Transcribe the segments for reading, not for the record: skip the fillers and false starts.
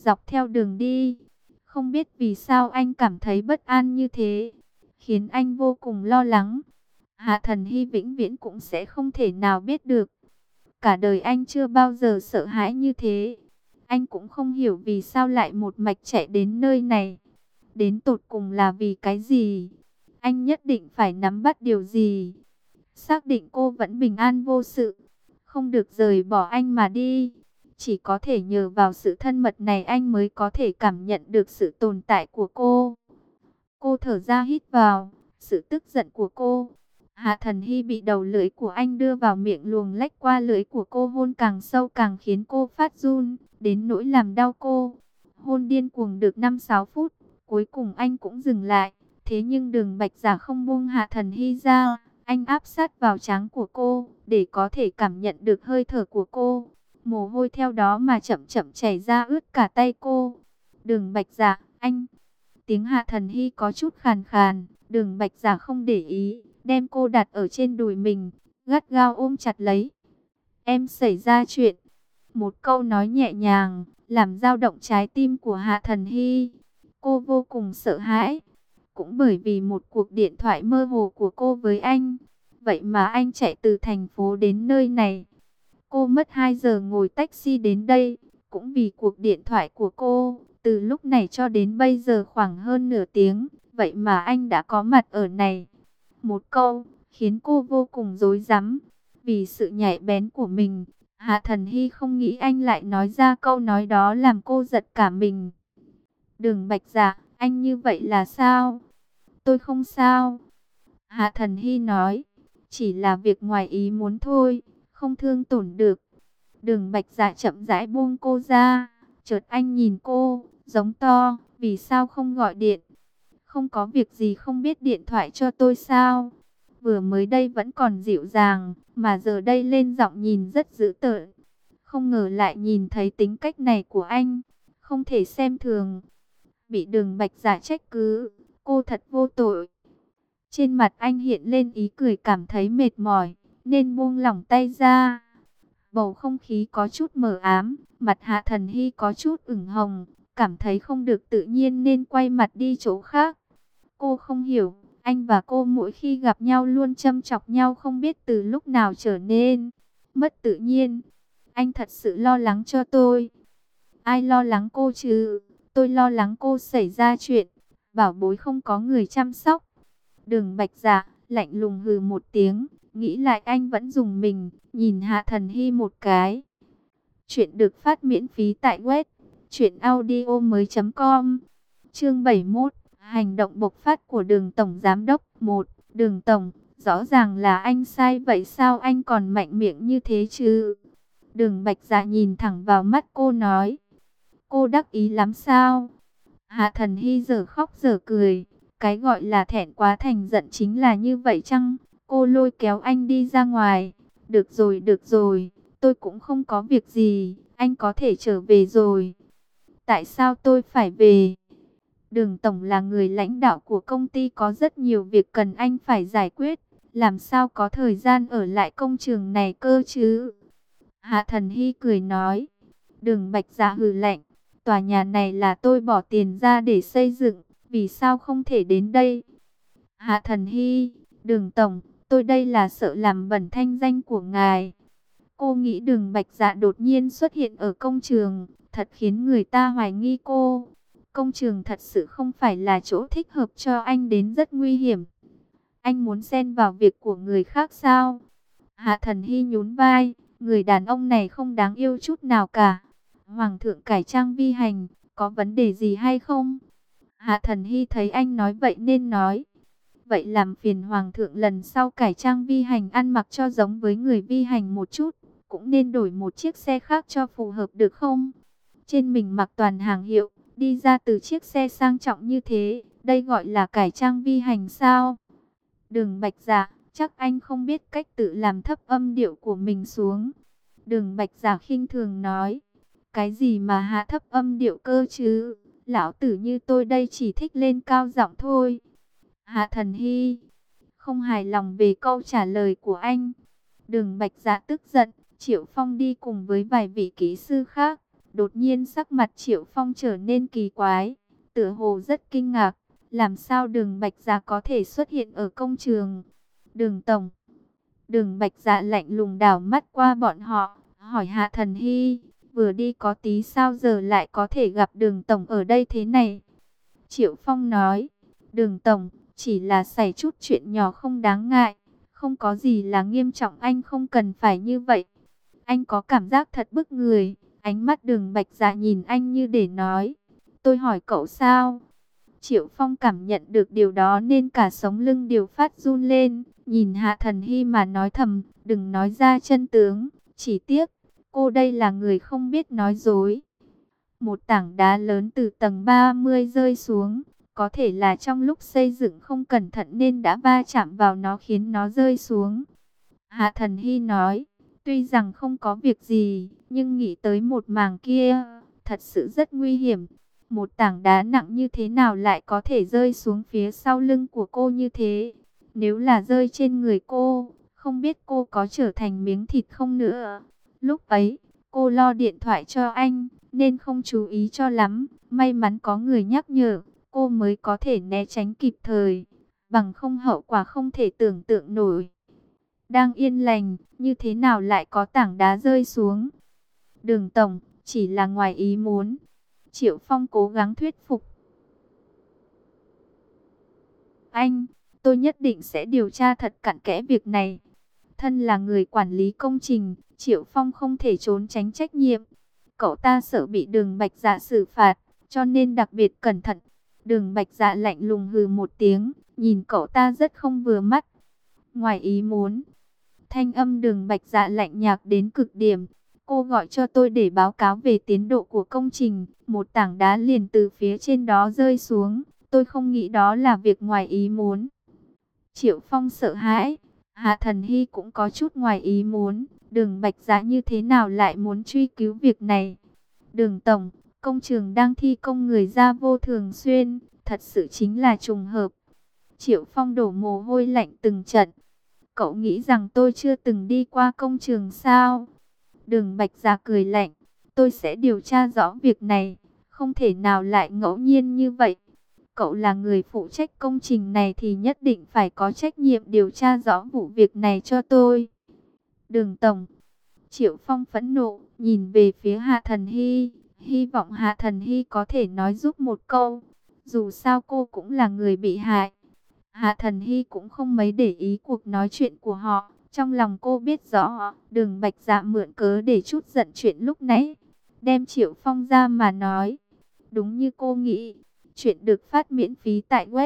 Dọc theo đường đi, không biết vì sao anh cảm thấy bất an như thế, khiến anh vô cùng lo lắng. Hạ Thần Hy vĩnh viễn cũng sẽ không thể nào biết được. Cả đời anh chưa bao giờ sợ hãi như thế. Anh cũng không hiểu vì sao lại một mạch chạy đến nơi này. Đến tột cùng là vì cái gì? Anh nhất định phải nắm bắt điều gì? Xác định cô vẫn bình an vô sự, không được rời bỏ anh mà đi. Chỉ có thể nhờ vào sự thân mật này anh mới có thể cảm nhận được sự tồn tại của cô. Cô thở ra hít vào sự tức giận của cô. Hạ Thần Hy bị đầu lưỡi của anh đưa vào miệng luồn lách qua lưỡi của cô, hôn càng sâu càng khiến cô phát run, đến nỗi làm đau cô. Hôn điên cuồng được 5-6 phút, cuối cùng anh cũng dừng lại. Thế nhưng Đường Bạch Giả không buông Hạ Thần Hy ra, anh áp sát vào trán của cô để có thể cảm nhận được hơi thở của cô. Mồ hôi theo đó mà chậm chậm chảy ra ướt cả tay cô. Đường Bạch Giả, anh... Tiếng Hạ Thần Hy có chút khàn khàn, Đường Bạch Giả không để ý, đem cô đặt ở trên đùi mình, gắt gao ôm chặt lấy. Em xảy ra chuyện. Một câu nói nhẹ nhàng, làm dao động trái tim của Hạ Thần Hy. Cô vô cùng sợ hãi, cũng bởi vì một cuộc điện thoại mơ hồ của cô với anh. Vậy mà anh chạy từ thành phố đến nơi này. Cô mất 2 giờ ngồi taxi đến đây, cũng vì cuộc điện thoại của cô. Từ lúc này cho đến bây giờ khoảng hơn nửa tiếng, vậy mà anh đã có mặt ở này. Một câu, khiến cô vô cùng rối rắm. Vì sự nhạy bén của mình, Hạ Thần Hy không nghĩ anh lại nói ra câu nói đó làm cô giật cả mình. Đường Bạch Dạ, anh như vậy là sao? Tôi không sao. Hạ Thần Hy nói, chỉ là việc ngoài ý muốn thôi, không thương tổn được. Đường Bạch Dạ chậm rãi buông cô ra, chợt anh nhìn cô, giống to, vì sao không gọi điện? Không có việc gì không biết điện thoại cho tôi sao? Vừa mới đây vẫn còn dịu dàng, mà giờ đây lên giọng nhìn rất dữ tợn. Không ngờ lại nhìn thấy tính cách này của anh, không thể xem thường. Bị Đường Bạch Dạ trách cứ, cô thật vô tội. Trên mặt anh hiện lên ý cười, cảm thấy mệt mỏi, nên buông lỏng tay ra. Bầu không khí có chút mờ ám, mặt Hạ Thần Hy có chút ửng hồng, cảm thấy không được tự nhiên nên quay mặt đi chỗ khác. Cô không hiểu, anh và cô mỗi khi gặp nhau luôn châm chọc nhau, không biết từ lúc nào trở nên mất tự nhiên. Anh thật sự lo lắng cho tôi. Ai lo lắng cô chứ? Tôi lo lắng cô xảy ra chuyện, bảo bối không có người chăm sóc. Đường Bạch Dạ lạnh lùng hừ một tiếng, nghĩ lại anh vẫn dùng mình, nhìn Hạ Thần Hy một cái. Chuyện được phát miễn phí tại web truyệnaudiomoi.com. Chương 71, hành động bộc phát của Đường tổng giám đốc. 1. Đường tổng, rõ ràng là anh sai, vậy sao anh còn mạnh miệng như thế chứ? Đường Bạch Dạ nhìn thẳng vào mắt cô nói. Cô đắc ý lắm sao? Hạ Thần Hy giờ khóc giờ cười. Cái gọi là thẹn quá thành giận chính là như vậy chăng? Cô lôi kéo anh đi ra ngoài. Được rồi, tôi cũng không có việc gì, anh có thể trở về rồi. Tại sao tôi phải về? Đường tổng là người lãnh đạo của công ty, có rất nhiều việc cần anh phải giải quyết. Làm sao có thời gian ở lại công trường này cơ chứ? Hạ Thần Hy cười nói. Đường Bạch Dạ hừ lạnh. Tòa nhà này là tôi bỏ tiền ra để xây dựng, vì sao không thể đến đây? Hạ Thần Hy, Đường tổng, tôi đây là sợ làm bẩn thanh danh của ngài. Cô nghĩ Đường Bạch Dạ đột nhiên xuất hiện ở công trường, thật khiến người ta hoài nghi cô. Công trường thật sự không phải là chỗ thích hợp cho anh, đến rất nguy hiểm. Anh muốn xen vào việc của người khác sao? Hạ Thần Hy nhún vai, người đàn ông này không đáng yêu chút nào cả. Hoàng thượng cải trang vi hành, có vấn đề gì hay không? Hạ Thần Hy thấy anh nói vậy nên nói. Vậy làm phiền Hoàng thượng lần sau cải trang vi hành ăn mặc cho giống với người vi hành một chút. Cũng nên đổi một chiếc xe khác cho phù hợp được không? Trên mình mặc toàn hàng hiệu, đi ra từ chiếc xe sang trọng như thế, đây gọi là cải trang vi hành sao? Đường Bạch Dạ, chắc anh không biết cách tự làm thấp âm điệu của mình xuống. Đường Bạch Dạ khinh thường nói. Cái gì mà hạ thấp âm điệu cơ chứ? Lão tử như tôi đây chỉ thích lên cao giọng thôi. Hạ Thần Hy không hài lòng về câu trả lời của anh. Đường Bạch Dạ tức giận, Triệu Phong đi cùng với vài vị kỹ sư khác, Đột nhiên sắc mặt Triệu Phong trở nên kỳ quái, tựa hồ rất kinh ngạc. Làm sao Đường Bạch Dạ có thể xuất hiện ở công trường? Đường tổng. Đường Bạch Dạ lạnh lùng đảo mắt qua bọn họ, hỏi Hạ Thần Hy, vừa đi có tí sao giờ lại có thể gặp Đường tổng ở đây thế này? Triệu Phong nói, Đường tổng, chỉ là xảy chút chuyện nhỏ không đáng ngại, không có gì là nghiêm trọng, anh không cần phải như vậy. Anh có cảm giác thật bức người. Ánh mắt Đường Bạch Dạ nhìn anh như để nói, tôi hỏi cậu sao? Triệu Phong cảm nhận được điều đó nên cả sống lưng đều phát run lên, nhìn Hạ Thần Hy mà nói thầm, đừng nói ra chân tướng, chỉ tiếc, cô đây là người không biết nói dối. Một tảng đá lớn từ tầng 30 rơi xuống, có thể là trong lúc xây dựng không cẩn thận nên đã va chạm vào nó khiến nó rơi xuống. Hạ Thần Hy nói, tuy rằng không có việc gì, nhưng nghĩ tới một mảng kia, thật sự rất nguy hiểm. Một tảng đá nặng như thế nào lại có thể rơi xuống phía sau lưng của cô như thế? Nếu là rơi trên người cô, không biết cô có trở thành miếng thịt không nữa. Lúc ấy, cô lo điện thoại cho anh, nên không chú ý cho lắm. May mắn có người nhắc nhở, cô mới có thể né tránh kịp thời. Bằng không hậu quả không thể tưởng tượng nổi. Đang yên lành, như thế nào lại có tảng đá rơi xuống? Đường tổng, chỉ là ngoài ý muốn. Triệu Phong cố gắng thuyết phục. Anh, tôi nhất định sẽ điều tra thật cặn kẽ việc này. Thân là người quản lý công trình, Triệu Phong không thể trốn tránh trách nhiệm. Cậu ta sợ bị Đường Bạch Dạ xử phạt, cho nên đặc biệt cẩn thận. Đường Bạch Dạ lạnh lùng hừ một tiếng, nhìn cậu ta rất không vừa mắt. Ngoài ý muốn, thanh âm Đường Bạch Dạ lạnh nhạt đến cực điểm. Cô gọi cho tôi để báo cáo về tiến độ của công trình. Một tảng đá liền từ phía trên đó rơi xuống. Tôi không nghĩ đó là việc ngoài ý muốn. Triệu Phong sợ hãi. Hạ Thần Hy cũng có chút ngoài ý muốn. Đường Bạch Dạ như thế nào lại muốn truy cứu việc này? Đường tổng, công trường đang thi công người ra vô thường xuyên. Thật sự chính là trùng hợp. Triệu Phong đổ mồ hôi lạnh từng trận. Cậu nghĩ rằng tôi chưa từng đi qua công trường sao? Đường Bạch Dạ cười lạnh, tôi sẽ điều tra rõ việc này, không thể nào lại ngẫu nhiên như vậy. Cậu là người phụ trách công trình này thì nhất định phải có trách nhiệm điều tra rõ vụ việc này cho tôi. Đường tổng, Triệu Phong phẫn nộ, nhìn về phía Hạ Thần Hy, hy vọng Hạ Thần Hy có thể nói giúp một câu, dù sao cô cũng là người bị hại. Hạ Thần Hy cũng không mấy để ý cuộc nói chuyện của họ. Trong lòng cô biết rõ, Đường Bạch Dạ mượn cớ để chút giận chuyện lúc nãy. Đem Triệu Phong ra mà nói. Đúng như cô nghĩ, chuyện được phát miễn phí tại web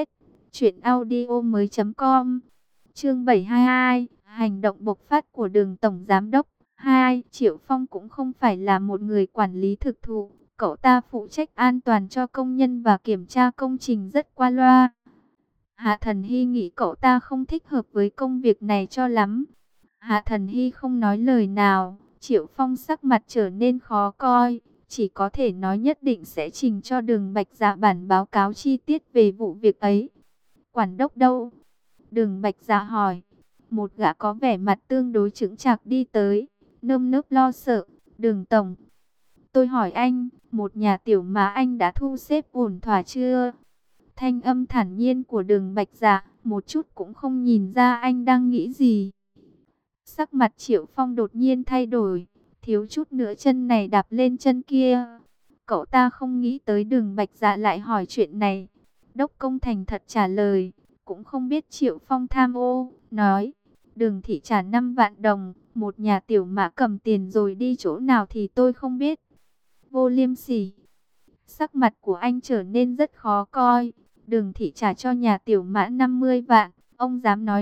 truyệnaudiomoi.com. Chương 722, hành động bộc phát của Đường tổng giám đốc. 2. Triệu Phong cũng không phải là một người quản lý thực thụ. Cậu ta phụ trách an toàn cho công nhân và kiểm tra công trình rất qua loa. Hạ Thần Hy nghĩ cậu ta không thích hợp với công việc này cho lắm. Hạ Thần Hy không nói lời nào. Triệu Phong sắc mặt trở nên khó coi. Chỉ có thể nói nhất định sẽ trình cho Đường Bạch Dạ bản báo cáo chi tiết về vụ việc ấy. Quản đốc đâu? Đường Bạch Dạ hỏi. Một gã có vẻ mặt tương đối chững chạc đi tới, nơm nớp lo sợ. Đường tổng, tôi hỏi anh, một nhà tiểu mà anh đã thu xếp ổn thỏa chưa? Thanh âm thản nhiên của Đường Bạch Dạ, một chút cũng không nhìn ra anh đang nghĩ gì. Sắc mặt Triệu Phong đột nhiên thay đổi, thiếu chút nữa chân này đạp lên chân kia. Cậu ta không nghĩ tới Đường Bạch Dạ lại hỏi chuyện này. Đốc công thành thật trả lời, cũng không biết Triệu Phong tham ô, nói, Đường thị trả 5 vạn đồng, một nhà tiểu mã cầm tiền rồi đi chỗ nào thì tôi không biết. Vô liêm sỉ. Sắc mặt của anh trở nên rất khó coi. Đường thị trả cho nhà tiểu mã 50 vạn, ông dám nói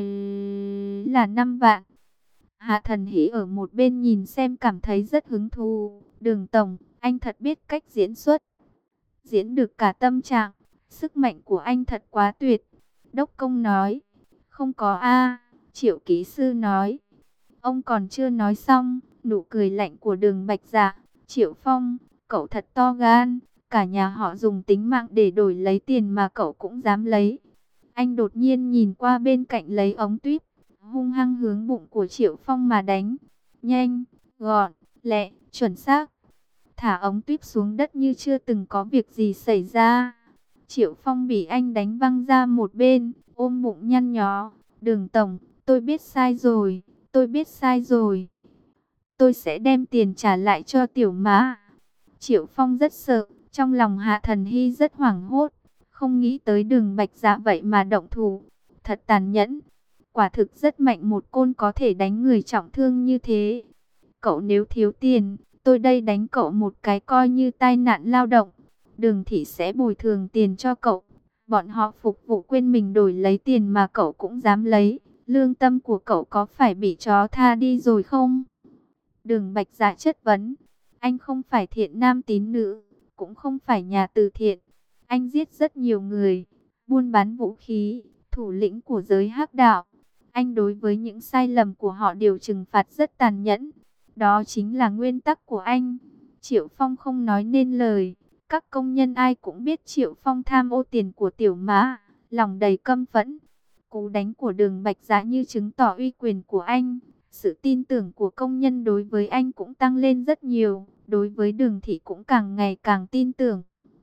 là 5 vạn. Hạ Thần Hỷ ở một bên nhìn xem cảm thấy rất hứng thú. Đường tổng, anh thật biết cách diễn xuất. Diễn được cả tâm trạng. Sức mạnh của anh thật quá tuyệt. Đốc công nói. Không có a. Triệu kỹ sư nói. Ông còn chưa nói xong. Nụ cười lạnh của Đường Bạch Dạ. Triệu Phong, cậu thật to gan. Cả nhà họ dùng tính mạng để đổi lấy tiền mà cậu cũng dám lấy. Anh đột nhiên nhìn qua bên cạnh lấy ống tuyếp, hung hăng hướng bụng của Triệu Phong mà đánh. Nhanh, gọn, lẹ, chuẩn xác. thả ống tuyếp xuống đất như chưa từng có việc gì xảy ra. Triệu Phong bị anh đánh văng ra một bên, ôm bụng nhăn nhó. Đường tổng, tôi biết sai rồi, tôi biết sai rồi. Tôi sẽ đem tiền trả lại cho Tiểu Mã. Triệu Phong rất sợ, trong lòng Hạ Thần Hy rất hoảng hốt. Không nghĩ tới Đường Bạch Dạ vậy mà động thủ. Thật tàn nhẫn. Quả thực rất mạnh, một côn có thể đánh người trọng thương như thế. Cậu nếu thiếu tiền, tôi đây đánh cậu một cái coi như tai nạn lao động. Đường thị sẽ bồi thường tiền cho cậu. Bọn họ phục vụ quên mình đổi lấy tiền mà cậu cũng dám lấy. Lương tâm của cậu có phải bị chó tha đi rồi không? Đường Bạch Dạ chất vấn. Anh không phải thiện nam tín nữ, cũng không phải nhà từ thiện. Anh giết rất nhiều người, buôn bán vũ khí, thủ lĩnh của giới hắc đạo. Anh đối với những sai lầm của họ đều trừng phạt rất tàn nhẫn. Đó chính là nguyên tắc của anh. Triệu Phong không nói nên lời. Các công nhân ai cũng biết Triệu Phong tham ô tiền của Tiểu Mã, lòng đầy căm phẫn. Cú đánh của Đường Bạch Dạ như chứng tỏ uy quyền của anh. Sự tin tưởng của công nhân đối với anh cũng tăng lên rất nhiều. Đối với Đường thị cũng càng ngày càng tin tưởng.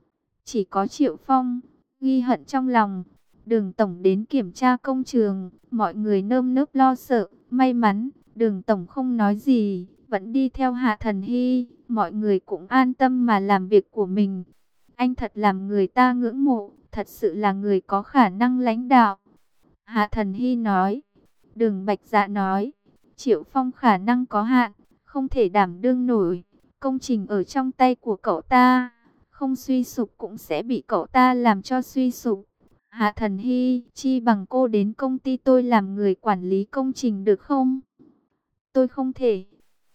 Chỉ có Triệu Phong ghi hận trong lòng. Đường tổng đến kiểm tra công trường, mọi người nơm nớp lo sợ. May mắn Đường tổng không nói gì, vẫn đi theo Hạ Thần Hy. Mọi người cũng an tâm mà làm việc của mình. Anh thật làm người ta ngưỡng mộ, thật sự là người có khả năng lãnh đạo. Hạ Thần Hy nói. Đường Bạch Dạ nói, Triệu Phong khả năng có hạn, không thể đảm đương nổi. Công trình ở trong tay của cậu ta, không suy sụp cũng sẽ bị cậu ta làm cho suy sụp. Hạ Thần Hy, chi bằng cô đến công ty tôi làm người quản lý công trình được không? Tôi không thể.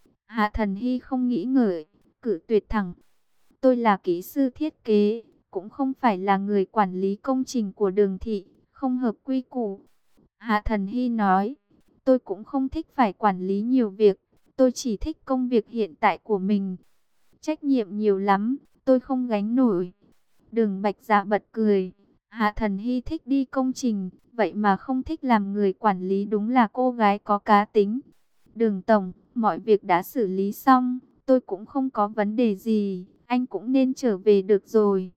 Hạ Thần Hy không nghĩ ngợi, cự tuyệt thẳng. Tôi là kỹ sư thiết kế, cũng không phải là người quản lý công trình của Đường thị, không hợp quy củ. Hạ Thần Hy nói, tôi cũng không thích phải quản lý nhiều việc, tôi chỉ thích công việc hiện tại của mình. Trách nhiệm nhiều lắm, tôi không gánh nổi. Đường Bạch Dạ bật cười. Hạ Thần Hy thích đi công trình, vậy mà không thích làm người quản lý, đúng là cô gái có cá tính. Đường tổng, mọi việc đã xử lý xong, tôi cũng không có vấn đề gì, anh cũng nên trở về được rồi.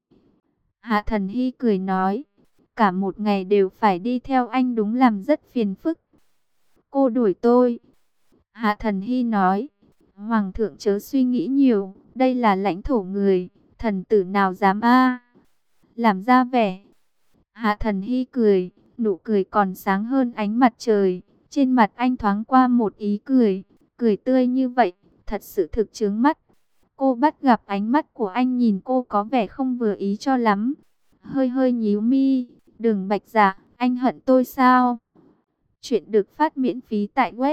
Hạ Thần Hy cười nói, cả một ngày đều phải đi theo anh đúng làm rất phiền phức. Cô đuổi tôi. Hạ Thần Hy nói, Hoàng thượng chớ suy nghĩ nhiều, đây là lãnh thổ người, thần tử nào dám làm ra vẻ. Hạ Thần Hy cười, nụ cười còn sáng hơn ánh mặt trời. Trên mặt anh thoáng qua một ý cười, cười tươi như vậy, thật sự thực chướng mắt. Cô bắt gặp ánh mắt của anh nhìn cô có vẻ không vừa ý cho lắm. Hơi hơi nhíu mi, Đường Bạch Dạ, anh hận tôi sao? Chuyện được phát miễn phí tại web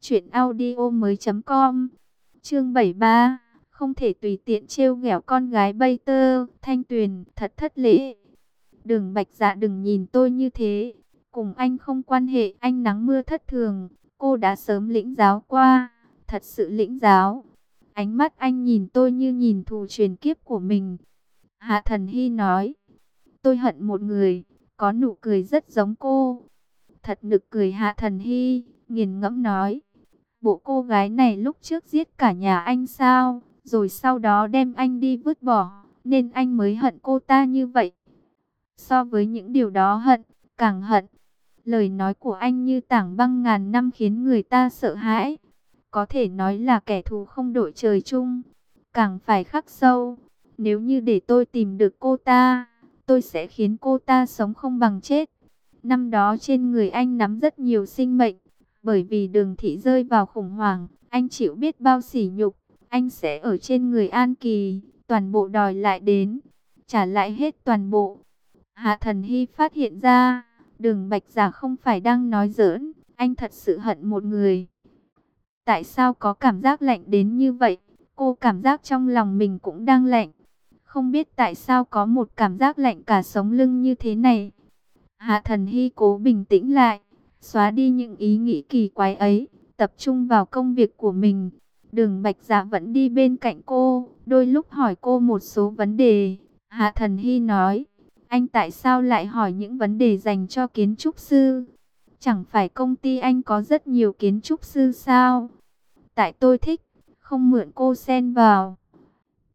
truyệnaudiomoi.com. Chương 73, không thể tùy tiện trêu ghẹo con gái Bay Tơ, Thanh Tuyền, thật thất lễ. Đường Bạch Dạ đừng nhìn tôi như thế, cùng anh không quan hệ, anh nắng mưa thất thường, cô đã sớm lĩnh giáo qua, thật sự lĩnh giáo. Ánh mắt anh nhìn tôi như nhìn thù truyền kiếp của mình. Hạ Thần Hy nói, tôi hận một người, có nụ cười rất giống cô. Thật nực cười. Hạ Thần Hy nghiền ngẫm nói, bộ cô gái này lúc trước giết cả nhà anh sao, rồi sau đó đem anh đi vứt bỏ, nên anh mới hận cô ta như vậy. So với những điều đó hận, càng hận. Lời nói của anh như tảng băng ngàn năm khiến người ta sợ hãi. Có thể nói là kẻ thù không đội trời chung, càng phải khắc sâu. Nếu như để tôi tìm được cô ta, tôi sẽ khiến cô ta sống không bằng chết. Năm đó trên người anh nắm rất nhiều sinh mệnh, bởi vì Đường thị rơi vào khủng hoảng, anh chịu biết bao sỉ nhục. Anh sẽ ở trên người An Kỳ, toàn bộ đòi lại đến, trả lại hết toàn bộ. Hạ Thần Hy phát hiện ra, Đường Bạch Dạ không phải đang nói giỡn, anh thật sự hận một người. Tại sao có cảm giác lạnh đến như vậy? Cô cảm giác trong lòng mình cũng đang lạnh. Không biết tại sao có một cảm giác lạnh cả sống lưng như thế này. Hạ Thần Hy cố bình tĩnh lại, xóa đi những ý nghĩ kỳ quái ấy, tập trung vào công việc của mình. Đường Bạch Dạ vẫn đi bên cạnh cô, đôi lúc hỏi cô một số vấn đề. Hạ Thần Hy nói, anh tại sao lại hỏi những vấn đề dành cho kiến trúc sư? Chẳng phải công ty anh có rất nhiều kiến trúc sư sao? Tại tôi thích, không mượn cô xen vào.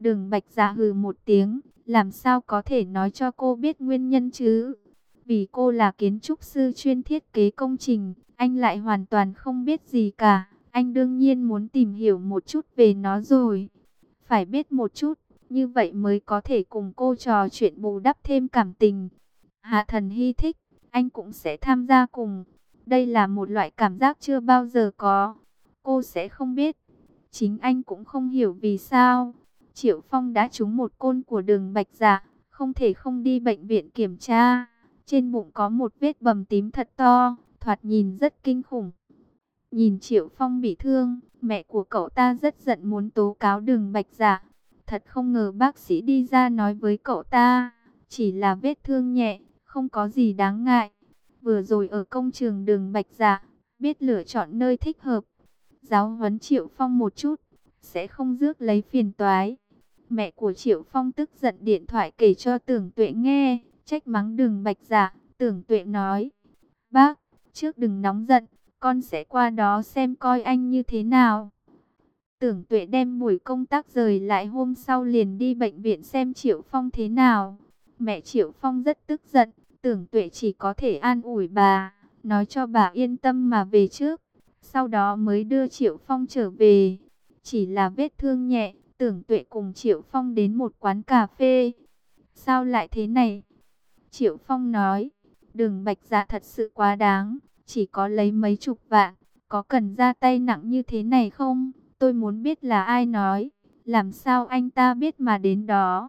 Đường Bạch Dạ hừ một tiếng, làm sao có thể nói cho cô biết nguyên nhân chứ? Vì cô là kiến trúc sư chuyên thiết kế công trình, anh lại hoàn toàn không biết gì cả. Anh đương nhiên muốn tìm hiểu một chút về nó rồi. Phải biết một chút, như vậy mới có thể cùng cô trò chuyện bù đắp thêm cảm tình. Hạ Thần Hy thích, anh cũng sẽ tham gia cùng. Đây là một loại cảm giác chưa bao giờ có. Cô sẽ không biết. Chính anh cũng không hiểu vì sao. Triệu Phong đã trúng một côn của Đường Bạch Dạ, không thể không đi bệnh viện kiểm tra. Trên bụng có một vết bầm tím thật to, thoạt nhìn rất kinh khủng. Nhìn Triệu Phong bị thương, mẹ của cậu ta rất giận muốn tố cáo Đường Bạch Dạ. Thật không ngờ bác sĩ đi ra nói với cậu ta, chỉ là vết thương nhẹ, không có gì đáng ngại. Vừa rồi ở công trường Đường Bạch Dạ, biết lựa chọn nơi thích hợp. Giáo huấn Triệu Phong một chút, sẽ không rước lấy phiền toái. Mẹ của Triệu Phong tức giận điện thoại kể cho Tưởng Tuệ nghe, trách mắng Đường Bạch Dạ. Tưởng Tuệ nói, bác, trước đừng nóng giận, con sẽ qua đó xem coi anh như thế nào. Tưởng Tuệ đem buổi công tác rời lại hôm sau liền đi bệnh viện xem Triệu Phong thế nào. Mẹ Triệu Phong rất tức giận, Tưởng Tuệ chỉ có thể an ủi bà, nói cho bà yên tâm mà về trước. Sau đó mới đưa Triệu Phong trở về. Chỉ là vết thương nhẹ, Tưởng Tuệ cùng Triệu Phong đến một quán cà phê. Sao lại thế này? Triệu Phong nói, Đường Bạch Dạ thật sự quá đáng, chỉ có lấy mấy chục vạn, có cần ra tay nặng như thế này không? Tôi muốn biết là ai nói, làm sao anh ta biết mà đến đó?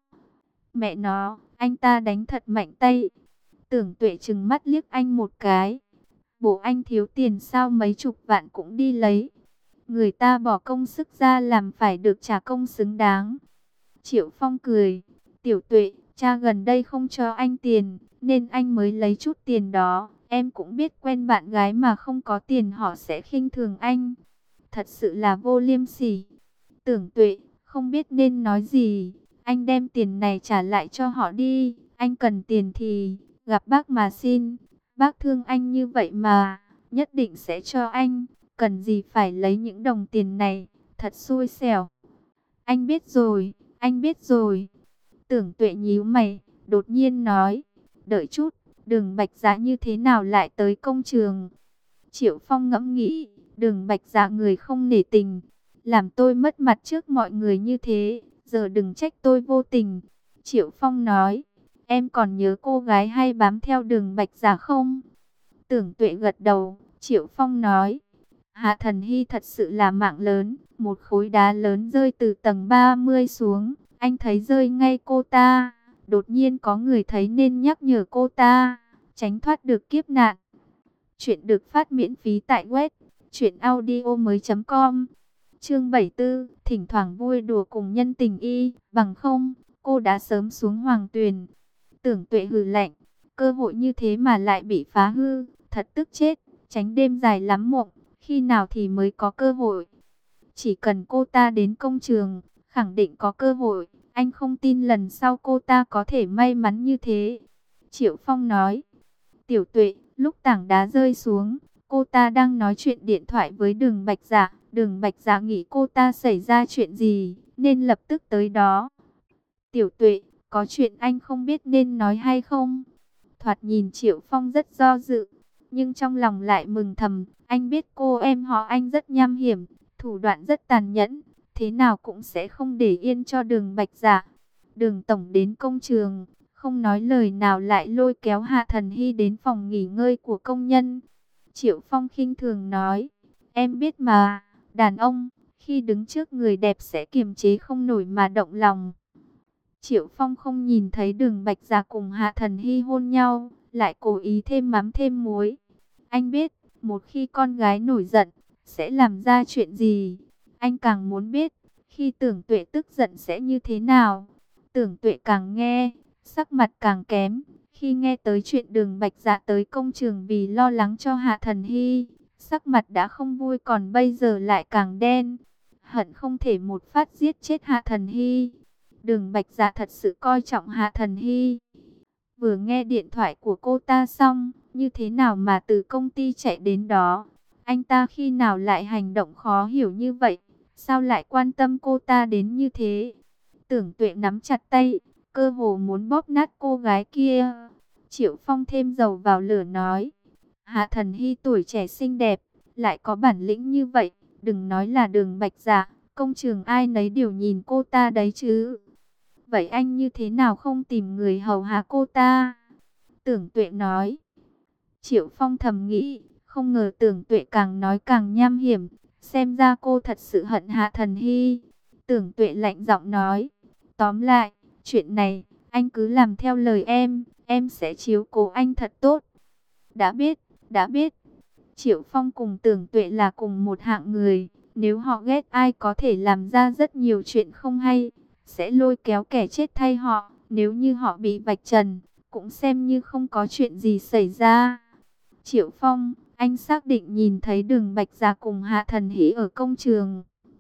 Mẹ nó, anh ta đánh thật mạnh tay. Tưởng Tuệ trừng mắt liếc anh một cái. Bộ anh thiếu tiền sao mấy chục vạn cũng đi lấy? Người ta bỏ công sức ra làm phải được trả công xứng đáng. Triệu Phong cười, Tiểu Tuệ, cha gần đây không cho anh tiền, nên anh mới lấy chút tiền đó. Em cũng biết quen bạn gái mà không có tiền họ sẽ khinh thường anh. Thật sự là vô liêm sỉ. Tưởng Tuệ, không biết nên nói gì. Anh đem tiền này trả lại cho họ đi. Anh cần tiền thì gặp bác mà xin. Bác thương anh như vậy mà, nhất định sẽ cho anh. Cần gì phải lấy những đồng tiền này, thật xui xẻo. Anh biết rồi, anh biết rồi. Tưởng Tuệ nhíu mày, đột nhiên nói, đợi chút, Đường Bạch Dạ như thế nào lại tới công trường? Triệu Phong ngẫm nghĩ, Đường Bạch Dạ người không nể tình, làm tôi mất mặt trước mọi người như thế, giờ đừng trách tôi vô tình. Triệu Phong nói, em còn nhớ cô gái hay bám theo Đường Bạch Dạ không? Tưởng Tuệ gật đầu, Triệu Phong nói, Hạ Thần Hy thật sự là mạng lớn, một khối đá lớn rơi từ tầng 30 xuống, anh thấy rơi ngay cô ta, đột nhiên có người thấy nên nhắc nhở cô ta, tránh thoát được kiếp nạn. Chuyện được phát miễn phí tại web truyệnaudiomoi.com. Chương 74, thỉnh thoảng vui đùa cùng nhân tình y, bằng không, cô đã sớm xuống hoàng tuyền. Tưởng Tuệ hừ lạnh, cơ hội như thế mà lại bị phá hư, thật tức chết, tránh đêm dài lắm mộng, khi nào thì mới có cơ hội. Chỉ cần cô ta đến công trường, khẳng định có cơ hội, anh không tin lần sau cô ta có thể may mắn như thế. Triệu Phong nói, Tiểu Tuệ, lúc tảng đá rơi xuống, cô ta đang nói chuyện điện thoại với Đường Bạch Dạ. Đường Bạch Dạ nghĩ cô ta xảy ra chuyện gì, nên lập tức tới đó. Tiểu Tuệ, có chuyện anh không biết nên nói hay không? Thoạt nhìn Triệu Phong rất do dự, nhưng trong lòng lại mừng thầm. Anh biết cô em họ anh rất nham hiểm, thủ đoạn rất tàn nhẫn, thế nào cũng sẽ không để yên cho Đường Bạch Dạ. Đường tổng đến công trường, không nói lời nào lại lôi kéo Hạ Thần Hy đến phòng nghỉ ngơi của công nhân. Triệu Phong khinh thường nói, em biết mà, đàn ông, khi đứng trước người đẹp sẽ kiềm chế không nổi mà động lòng. Triệu Phong không nhìn thấy Đường Bạch Dạ cùng Hạ Thần Hy hôn nhau, lại cố ý thêm mắm thêm muối. Anh biết, một khi con gái nổi giận, sẽ làm ra chuyện gì. Anh càng muốn biết, khi Tưởng Tuệ tức giận sẽ như thế nào. Tưởng Tuệ càng nghe, sắc mặt càng kém. Khi nghe tới chuyện Đường Bạch Dạ tới công trường vì lo lắng cho Hạ Thần Hy, sắc mặt đã không vui còn bây giờ lại càng đen. Hận không thể một phát giết chết Hạ Thần Hy. Đường Bạch Dạ thật sự coi trọng Hạ Thần Hy. Vừa nghe điện thoại của cô ta xong, như thế nào mà từ công ty chạy đến đó? Anh ta khi nào lại hành động khó hiểu như vậy? Sao lại quan tâm cô ta đến như thế? Tưởng Tuệ nắm chặt tay, cơ hồ muốn bóp nát cô gái kia. Triệu Phong thêm dầu vào lửa nói, Hạ Thần Hy tuổi trẻ xinh đẹp, lại có bản lĩnh như vậy, đừng nói là Đường Bạch Dạ, công trường ai nấy đều nhìn cô ta đấy chứ. Vậy anh như thế nào không tìm người hầu hạ cô ta? Tưởng Tuệ nói. Triệu Phong thầm nghĩ, không ngờ Tưởng Tuệ càng nói càng nham hiểm, xem ra cô thật sự hận Hạ Thần Hy. Tưởng Tuệ lạnh giọng nói, tóm lại, chuyện này, anh cứ làm theo lời em sẽ chiếu cố anh thật tốt. Đã biết, đã biết. Triệu Phong cùng Tưởng Tuệ là cùng một hạng người, nếu họ ghét ai có thể làm ra rất nhiều chuyện không hay, sẽ lôi kéo kẻ chết thay họ, nếu như họ bị vạch trần, cũng xem như không có chuyện gì xảy ra. Triệu Phong, anh xác định nhìn thấy Đường Bạch Dạ cùng Hạ Thần Hỷ ở công trường.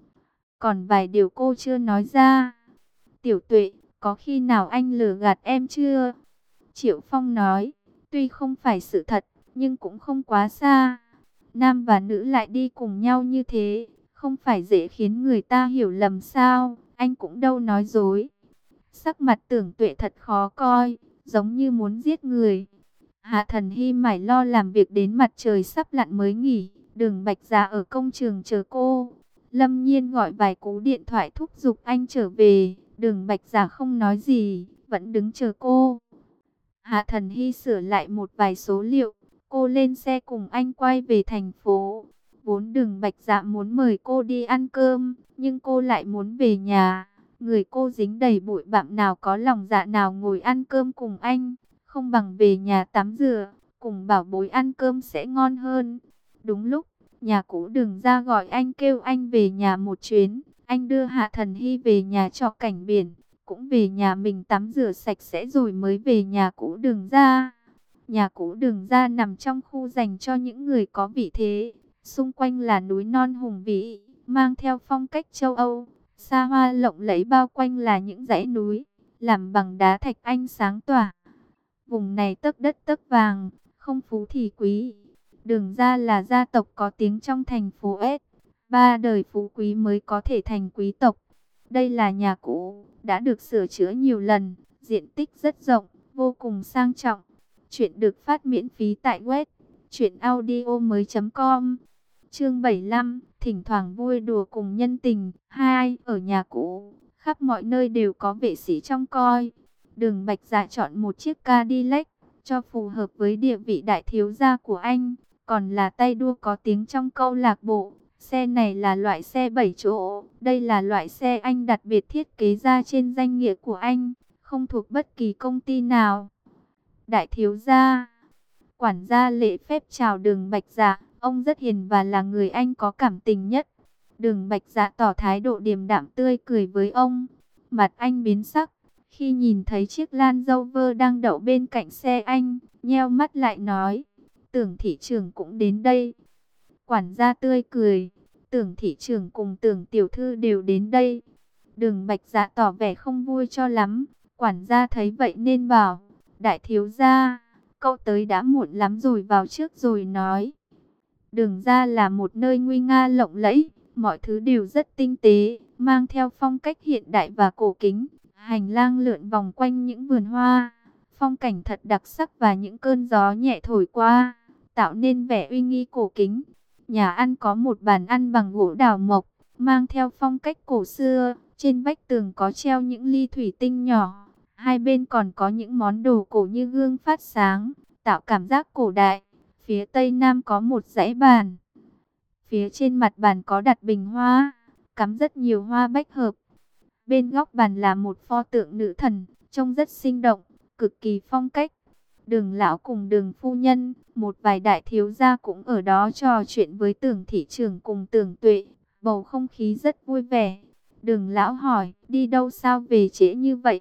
Còn vài điều cô chưa nói ra. Tiểu Tuệ, có khi nào anh lừa gạt em chưa? Triệu Phong nói, tuy không phải sự thật, nhưng cũng không quá xa. Nam và nữ lại đi cùng nhau như thế, không phải dễ khiến người ta hiểu lầm sao? Anh cũng đâu nói dối. Sắc mặt Tưởng Tuệ thật khó coi, giống như muốn giết người. Hạ Thần Hy mải lo làm việc đến mặt trời sắp lặn mới nghỉ. Đường Bạch Dạ ở công trường chờ cô. Lâm Nhiên gọi vài cú điện thoại thúc giục anh trở về. Đường Bạch Dạ không nói gì, vẫn đứng chờ cô. Hạ Thần Hy sửa lại một vài số liệu. Cô lên xe cùng anh quay về thành phố. Vốn Đường Bạch Dạ muốn mời cô đi ăn cơm, nhưng cô lại muốn về nhà. Người cô dính đầy bụi bặm, nào có lòng dạ nào ngồi ăn cơm cùng anh. Không bằng về nhà tắm rửa, cùng bảo bối ăn cơm sẽ ngon hơn. Đúng lúc, nhà cũ Đường ra gọi anh, kêu anh về nhà một chuyến. Anh đưa Hạ Thần Hy về nhà cho cảnh biển, cũng về nhà mình tắm rửa sạch sẽ rồi mới về nhà cũ Đường ra. Nhà cũ Đường ra nằm trong khu dành cho những người có vị thế. Xung quanh là núi non hùng vĩ, mang theo phong cách châu Âu. Xa hoa lộng lẫy, bao quanh là những dãy núi, làm bằng đá thạch anh sáng tỏa. Vùng này tấc đất tấc vàng, không phú thì quý. Đường ra là gia tộc có tiếng trong thành phố S. 3 đời phú quý mới có thể thành quý tộc. Đây là nhà cũ, đã được sửa chữa nhiều lần, diện tích rất rộng, vô cùng sang trọng. Chuyện được phát miễn phí tại web truyệnaudiomoi.com. Chương 75, thỉnh thoảng vui đùa cùng nhân tình. 2. Ở nhà cũ, khắp mọi nơi đều có vệ sĩ trông coi. Đường Bạch Dạ chọn một chiếc Cadillac, cho phù hợp với địa vị đại thiếu gia của anh. Còn là tay đua có tiếng trong câu lạc bộ. Xe này là loại xe 7 chỗ. Đây là loại xe anh đặc biệt thiết kế ra trên danh nghĩa của anh, không thuộc bất kỳ công ty nào. Đại thiếu gia. Quản gia lễ phép chào Đường Bạch Dạ. Ông rất hiền và là người anh có cảm tình nhất. Đường Bạch Dạ tỏ thái độ điềm đạm tươi cười với ông. Mặt anh biến sắc khi nhìn thấy chiếc Land Rover đang đậu bên cạnh xe anh, nheo mắt lại nói, Tưởng thị trưởng cũng đến đây. Quản gia tươi cười, Tưởng thị trưởng cùng Tưởng tiểu thư đều đến đây. Đường Bạch Dạ tỏ vẻ không vui cho lắm. Quản gia thấy vậy nên bảo, đại thiếu gia, cậu tới đã muộn lắm rồi, vào trước rồi nói. Đường ra là một nơi nguy nga lộng lẫy, mọi thứ đều rất tinh tế, mang theo phong cách hiện đại và cổ kính. Hành lang lượn vòng quanh những vườn hoa, phong cảnh thật đặc sắc, và những cơn gió nhẹ thổi qua, tạo nên vẻ uy nghi cổ kính. Nhà ăn có một bàn ăn bằng gỗ đào mộc, mang theo phong cách cổ xưa. Trên vách tường có treo những ly thủy tinh nhỏ, hai bên còn có những món đồ cổ như gương phát sáng, tạo cảm giác cổ đại. Phía tây nam có một dãy bàn. Phía trên mặt bàn có đặt bình hoa, cắm rất nhiều hoa bách hợp. Bên góc bàn là một pho tượng nữ thần, trông rất sinh động, cực kỳ phong cách. Đường lão cùng Đường phu nhân, một vài đại thiếu gia cũng ở đó trò chuyện với Tưởng thị trưởng cùng Tưởng Tuệ. Bầu không khí rất vui vẻ. Đường lão hỏi, đi đâu sao về trễ như vậy?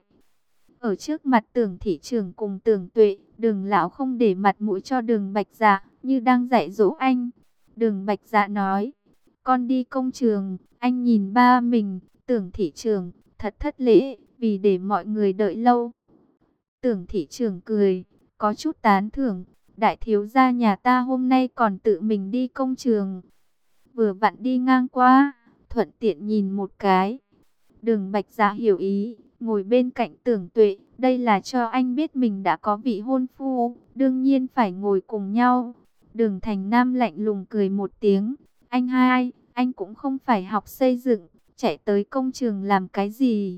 Ở trước mặt Tưởng thị trưởng cùng Tưởng Tuệ, Đường lão không để mặt mũi cho Đường Bạch Dạ, như đang dạy dỗ anh. Đường Bạch Dạ nói, con đi công trường. Anh nhìn ba mình, Tưởng thị trưởng, thật thất lễ, vì để mọi người đợi lâu. Tưởng thị trưởng cười, có chút tán thưởng, đại thiếu gia nhà ta hôm nay còn tự mình đi công trường. Vừa vặn đi ngang qua, thuận tiện nhìn một cái. Đường Bạch Dạ hiểu ý, ngồi bên cạnh Tưởng Tuệ. Đây là cho anh biết mình đã có vị hôn phu, đương nhiên phải ngồi cùng nhau. Đường Thành Nam lạnh lùng cười một tiếng. Anh hai, anh cũng không phải học xây dựng, chạy tới công trường làm cái gì?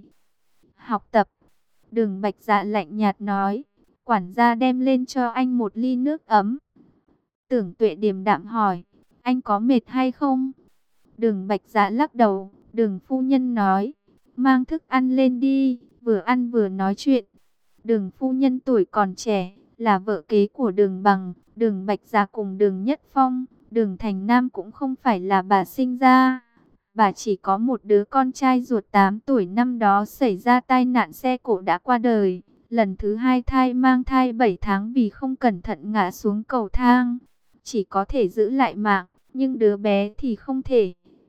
Học tập. Đường Bạch Dạ lạnh nhạt nói. Quản gia đem lên cho anh một ly nước ấm. Tưởng Tuệ điềm đạm hỏi, anh có mệt hay không? Đường Bạch Dạ lắc đầu. Đường phu nhân nói, mang thức ăn lên đi, vừa ăn vừa nói chuyện. Đường phu nhân tuổi còn trẻ, là vợ kế của Đường Bằng, Đường Bạch Dạ cùng Đường Nhất Phong. Đường Thành Nam cũng không phải là bà sinh ra. Bà chỉ có một đứa con trai ruột 8 tuổi, năm đó xảy ra tai nạn xe cộ đã qua đời. Lần thứ hai thai mang thai 7 tháng vì không cẩn thận ngã xuống cầu thang. Chỉ có thể giữ lại mạng, nhưng đứa bé thì không thể.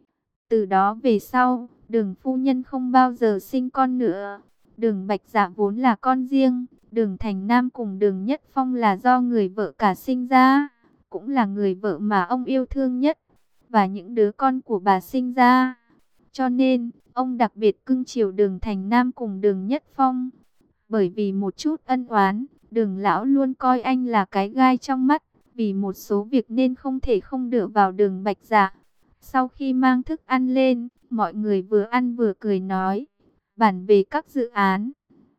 Từ đó về sau, Đường phu nhân không bao giờ sinh con nữa. Đường Bạch Dạ vốn là con riêng. Đường Thành Nam cùng Đường Nhất Phong là do người vợ cả sinh ra, cũng là người vợ mà ông yêu thương nhất, và những đứa con của bà sinh ra. Cho nên, ông đặc biệt cưng chiều Đường Thành Nam cùng Đường Nhất Phong. Bởi vì một chút ân oán, Đường lão luôn coi anh là cái gai trong mắt, vì một số việc nên không thể không dựa vào Đường Bạch Dạ. Sau khi mang thức ăn lên, mọi người vừa ăn vừa cười nói, bàn về các dự án.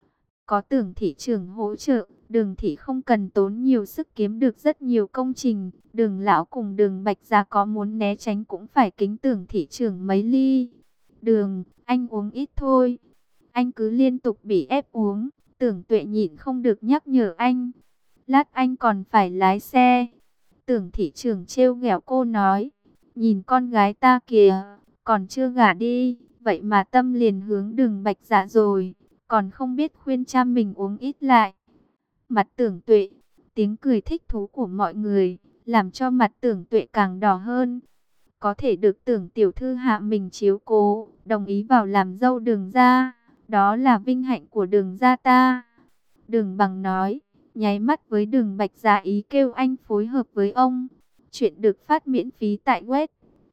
Có Tưởng thị trưởng hỗ trợ, Đường thị không cần tốn nhiều sức kiếm được rất nhiều công trình. Đường lão cùng Đường Bạch Dạ có muốn né tránh cũng phải kính Tưởng thị trưởng mấy ly. Đường, anh uống ít thôi. Anh cứ liên tục bị ép uống. Tưởng Tuệ nhịn không được nhắc nhở anh. Lát anh còn phải lái xe. Tưởng thị trưởng trêu ghẹo cô nói. Nhìn con gái ta kìa, còn chưa gả đi, vậy mà tâm liền hướng Đường Bạch Dạ rồi, còn không biết khuyên cha mình uống ít lại. Mặt Tưởng Tuệ, tiếng cười thích thú của mọi người, làm cho mặt Tưởng Tuệ càng đỏ hơn. Có thể được Tưởng tiểu thư hạ mình chiếu cố, đồng ý vào làm dâu Đường gia, đó là vinh hạnh của Đường gia ta. Đường Bằng nói, nháy mắt với Đường Bạch Dạ ý kêu anh phối hợp với ông. Chuyện được phát miễn phí tại web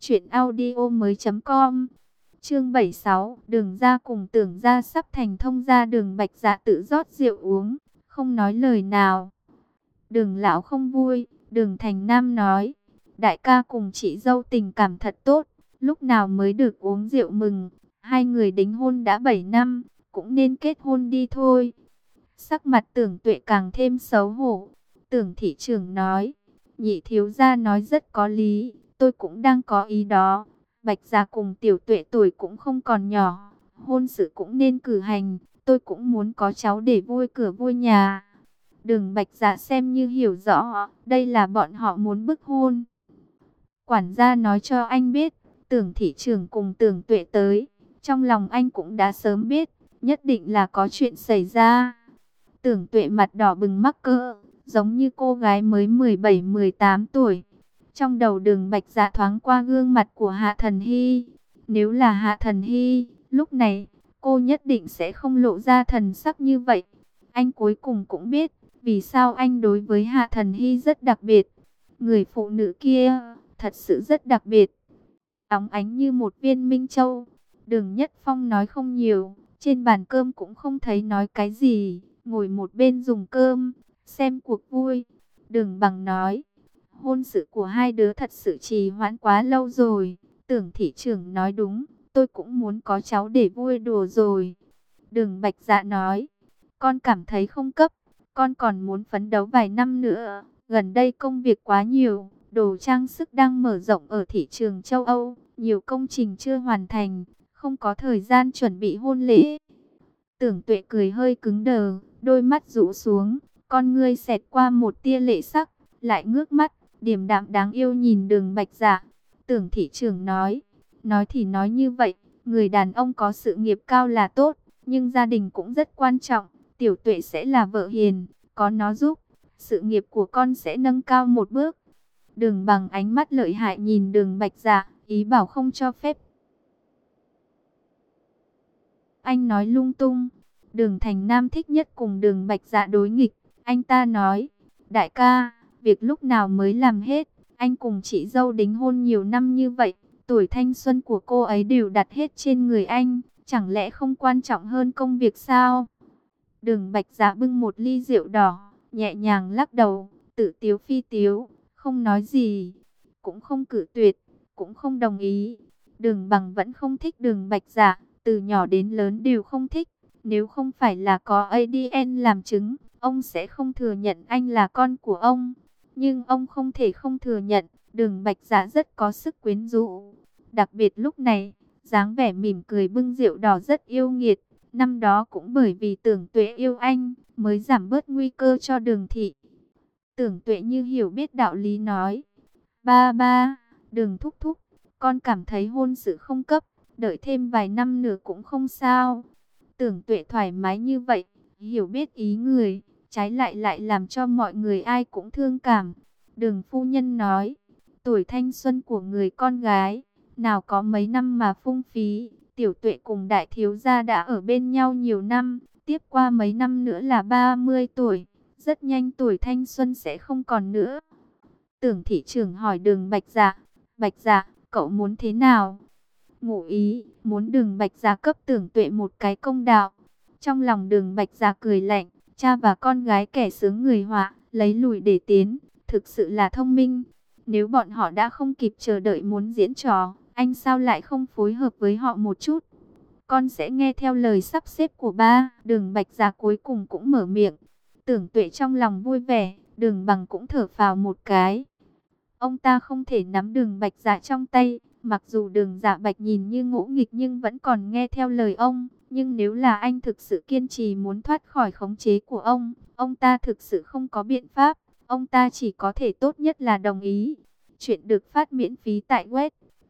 truyệnaudiomoi.com. Chương 76, Đường gia cùng Tưởng gia sắp thành thông gia. Đường Bạch Dạ tự rót rượu uống, không nói lời nào. Đường lão không vui, Đường Thành Nam nói, đại ca cùng chị dâu tình cảm thật tốt, lúc nào mới được uống rượu mừng, hai người đính hôn đã 7 năm, cũng nên kết hôn đi thôi. Sắc mặt Tưởng Tuệ càng thêm xấu hổ. Tưởng thị trưởng nói, nhị thiếu gia nói rất có lý, tôi cũng đang có ý đó. Bạch Dạ cùng Tiểu Tuệ tuổi cũng không còn nhỏ, hôn sự cũng nên cử hành, tôi cũng muốn có cháu để vui cửa vui nhà. Đường Bạch Dạ xem như hiểu rõ, đây là bọn họ muốn bức hôn. Quản gia nói cho anh biết, Tưởng thị trưởng cùng Tưởng Tuệ tới, trong lòng anh cũng đã sớm biết, nhất định là có chuyện xảy ra. Tưởng Tuệ mặt đỏ bừng mắc cỡ, giống như cô gái mới 17-18 tuổi. Trong đầu Đường Bạch Dạ thoáng qua gương mặt của Hạ Thần Hy. Nếu là Hạ Thần Hy, lúc này, cô nhất định sẽ không lộ ra thần sắc như vậy. Anh cuối cùng cũng biết, vì sao anh đối với Hạ Thần Hy rất đặc biệt. Người phụ nữ kia, thật sự rất đặc biệt. Óng ánh như một viên minh châu. Đường Nhất Phong nói không nhiều, trên bàn cơm cũng không thấy nói cái gì. Ngồi một bên dùng cơm, xem cuộc vui. Đường Bằng nói, hôn sự của hai đứa thật sự trì hoãn quá lâu rồi. Tưởng thị trưởng nói đúng, tôi cũng muốn có cháu để vui đùa rồi. Đường Bạch Dạ nói, con cảm thấy không cấp, con còn muốn phấn đấu vài năm nữa. Gần đây công việc quá nhiều, đồ trang sức đang mở rộng ở thị trường châu Âu, nhiều công trình chưa hoàn thành, không có thời gian chuẩn bị hôn lễ. Tưởng Tuệ cười hơi cứng đờ, đôi mắt rũ xuống, con ngươi xẹt qua một tia lệ sắc, lại ngước mắt, điềm đạm đáng yêu nhìn Đường Bạch Dạ. Tưởng thị trưởng nói thì nói như vậy, người đàn ông có sự nghiệp cao là tốt, nhưng gia đình cũng rất quan trọng. Tiểu Tuệ sẽ là vợ hiền, có nó giúp, sự nghiệp của con sẽ nâng cao một bước. Đường Bằng ánh mắt lợi hại nhìn Đường Bạch Dạ, ý bảo không cho phép anh nói lung tung. Đường Thành Nam thích nhất cùng Đường Bạch Dạ đối nghịch. Anh ta nói, đại ca, việc lúc nào mới làm hết? Anh cùng chị dâu đính hôn nhiều năm như vậy, tuổi thanh xuân của cô ấy đều đặt hết trên người anh. Chẳng lẽ không quan trọng hơn công việc sao? Đường Bạch Dạ bưng một ly rượu đỏ, nhẹ nhàng lắc đầu, tự tiếu phi tiếu, không nói gì, cũng không cự tuyệt, cũng không đồng ý. Đường Bằng vẫn không thích Đường Bạch Dạ, từ nhỏ đến lớn đều không thích. Nếu không phải là có ADN làm chứng, ông sẽ không thừa nhận anh là con của ông. Nhưng ông không thể không thừa nhận, Đường Bạch Dạ rất có sức quyến rũ. Đặc biệt lúc này, dáng vẻ mỉm cười bưng rượu đỏ rất yêu nghiệt. Năm đó cũng bởi vì Tưởng Tuệ yêu anh, mới giảm bớt nguy cơ cho Đường thị. Tưởng Tuệ như hiểu biết đạo lý nói: ba ba, Đường thúc thúc, con cảm thấy hôn sự không cấp, đợi thêm vài năm nữa cũng không sao. Tưởng Tuệ thoải mái như vậy, hiểu biết ý người, trái lại lại làm cho mọi người ai cũng thương cảm. Đường phu nhân nói: tuổi thanh xuân của người con gái, nào có mấy năm mà phung phí. Tiểu Tuệ cùng đại thiếu gia đã ở bên nhau nhiều năm, tiếp qua mấy năm nữa là 30 tuổi, rất nhanh tuổi thanh xuân sẽ không còn nữa. Tưởng thị trưởng hỏi Đường Bạch Dạ: Bạch Dạ, cậu muốn thế nào? Ngụ ý, muốn Đường Bạch Dạ cấp Tưởng Tuệ một cái công đạo. Trong lòng Đường Bạch Dạ cười lạnh, cha và con gái kẻ sướng người họa, lấy lùi để tiến, thực sự là thông minh. Nếu bọn họ đã không kịp chờ đợi muốn diễn trò, anh sao lại không phối hợp với họ một chút? Con sẽ nghe theo lời sắp xếp của ba. Đường Bạch Dạ cuối cùng cũng mở miệng. Tưởng Tuệ trong lòng vui vẻ, Đường Bằng cũng thở phào một cái. Ông ta không thể nắm Đường Bạch Dạ trong tay, mặc dù Đường Dạ Bạch nhìn như ngỗ nghịch nhưng vẫn còn nghe theo lời ông. Nhưng nếu là anh thực sự kiên trì muốn thoát khỏi khống chế của ông ta thực sự không có biện pháp. Ông ta chỉ có thể tốt nhất là đồng ý. Chuyện được phát miễn phí tại web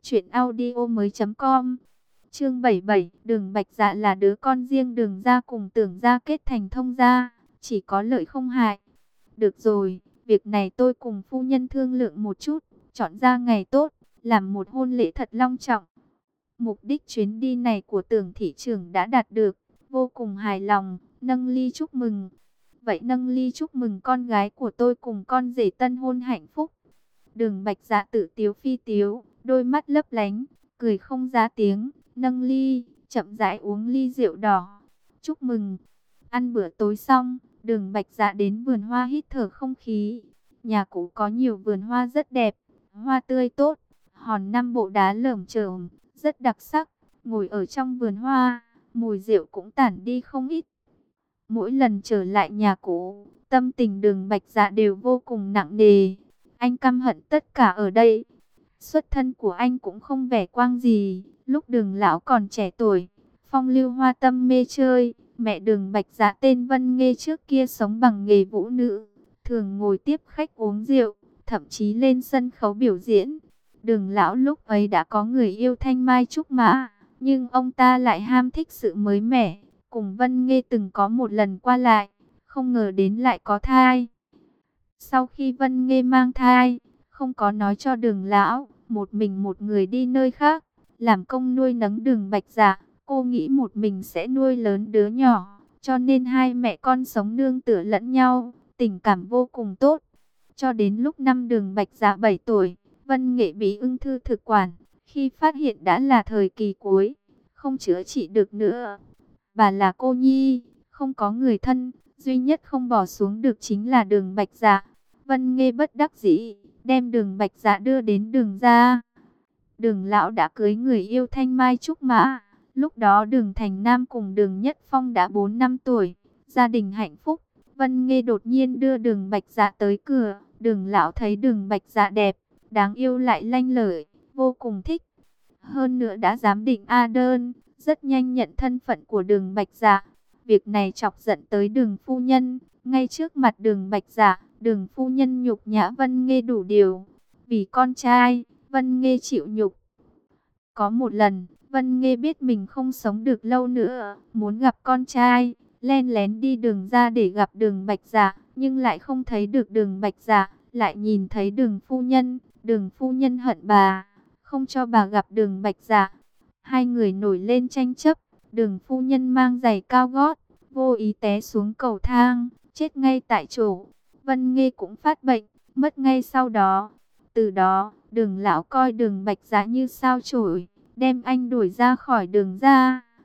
truyệnaudiomoi.com. Chương 77, Đường Bạch Dạ là đứa con riêng Đường gia cùng Tưởng gia kết thành thông gia, chỉ có lợi không hại. Được rồi, việc này tôi cùng phu nhân thương lượng một chút, chọn ra ngày tốt, làm một hôn lễ thật long trọng. Mục đích chuyến đi này của Tưởng thị trưởng đã đạt được, vô cùng hài lòng, nâng ly chúc mừng. Vậy nâng ly chúc mừng con gái của tôi cùng con rể tân hôn hạnh phúc. Đường Bạch Dạ tự tiếu phi tiếu, đôi mắt lấp lánh, cười không ra tiếng, nâng ly, chậm rãi uống ly rượu đỏ. Chúc mừng. Ăn bữa tối xong, Đường Bạch Dạ đến vườn hoa hít thở không khí. Nhà cũ có nhiều vườn hoa rất đẹp, hoa tươi tốt, hòn năm bộ đá lởm chởm, rất đặc sắc. Ngồi ở trong vườn hoa, mùi rượu cũng tản đi không ít. Mỗi lần trở lại nhà cũ, tâm tình Đường Bạch Dạ đều vô cùng nặng nề. Anh căm hận tất cả ở đây. Xuất thân của anh cũng không vẻ quang gì. Lúc Đường lão còn trẻ tuổi, phong lưu hoa tâm mê chơi. Mẹ Đường Bạch Dạ tên Vân Nghê trước kia sống bằng nghề vũ nữ, thường ngồi tiếp khách uống rượu, thậm chí lên sân khấu biểu diễn. Đường lão lúc ấy đã có người yêu thanh mai trúc mã, nhưng ông ta lại ham thích sự mới mẻ. Cùng Vân Nghê từng có một lần qua lại, không ngờ đến lại có thai. Sau khi Vân Nghê mang thai, không có nói cho Đường lão, một mình một người đi nơi khác, làm công nuôi nấng Đường Bạch Dạ. Cô nghĩ một mình sẽ nuôi lớn đứa nhỏ, cho nên hai mẹ con sống nương tựa lẫn nhau, tình cảm vô cùng tốt. Cho đến lúc năm Đường Bạch Dạ 7 tuổi, Vân Nghệ bị ung thư thực quản, khi phát hiện đã là thời kỳ cuối, không chữa trị được nữa. Bà là cô nhi, không có người thân, duy nhất không bỏ xuống được chính là Đường Bạch Dạ. Vân Nghê bất đắc dĩ, đem Đường Bạch Dạ đưa đến Đường gia. Đường lão đã cưới người yêu thanh mai trúc mã. Lúc đó Đường Thành Nam cùng Đường Nhất Phong đã 4 năm tuổi, gia đình hạnh phúc. Vân Nghê đột nhiên đưa Đường Bạch Dạ tới cửa. Đường lão thấy Đường Bạch Dạ đẹp, đáng yêu lại lanh lợi, vô cùng thích. Hơn nữa đã giám định A đơn, rất nhanh nhận thân phận của Đường Bạch Dạ. Việc này chọc giận tới Đường phu nhân, ngay trước mặt Đường Bạch Dạ, Đường phu nhân nhục nhã Vân Nghê đủ điều. Vì con trai, Vân Nghê chịu nhục. Có một lần, Vân Nghê biết mình không sống được lâu nữa, muốn gặp con trai, len lén đi Đường ra để gặp Đường Bạch Dạ, nhưng lại không thấy được Đường Bạch Dạ, lại nhìn thấy Đường phu nhân. Đường phu nhân hận bà, không cho bà gặp Đường Bạch Dạ. Hai người nổi lên tranh chấp, Đường phu nhân mang giày cao gót, vô ý té xuống cầu thang, chết ngay tại chỗ. Vân Nghê cũng phát bệnh, mất ngay sau đó. Từ đó, Đường lão coi Đường Bạch Dạ như sao chổi, đem anh đuổi ra khỏi Đường ra.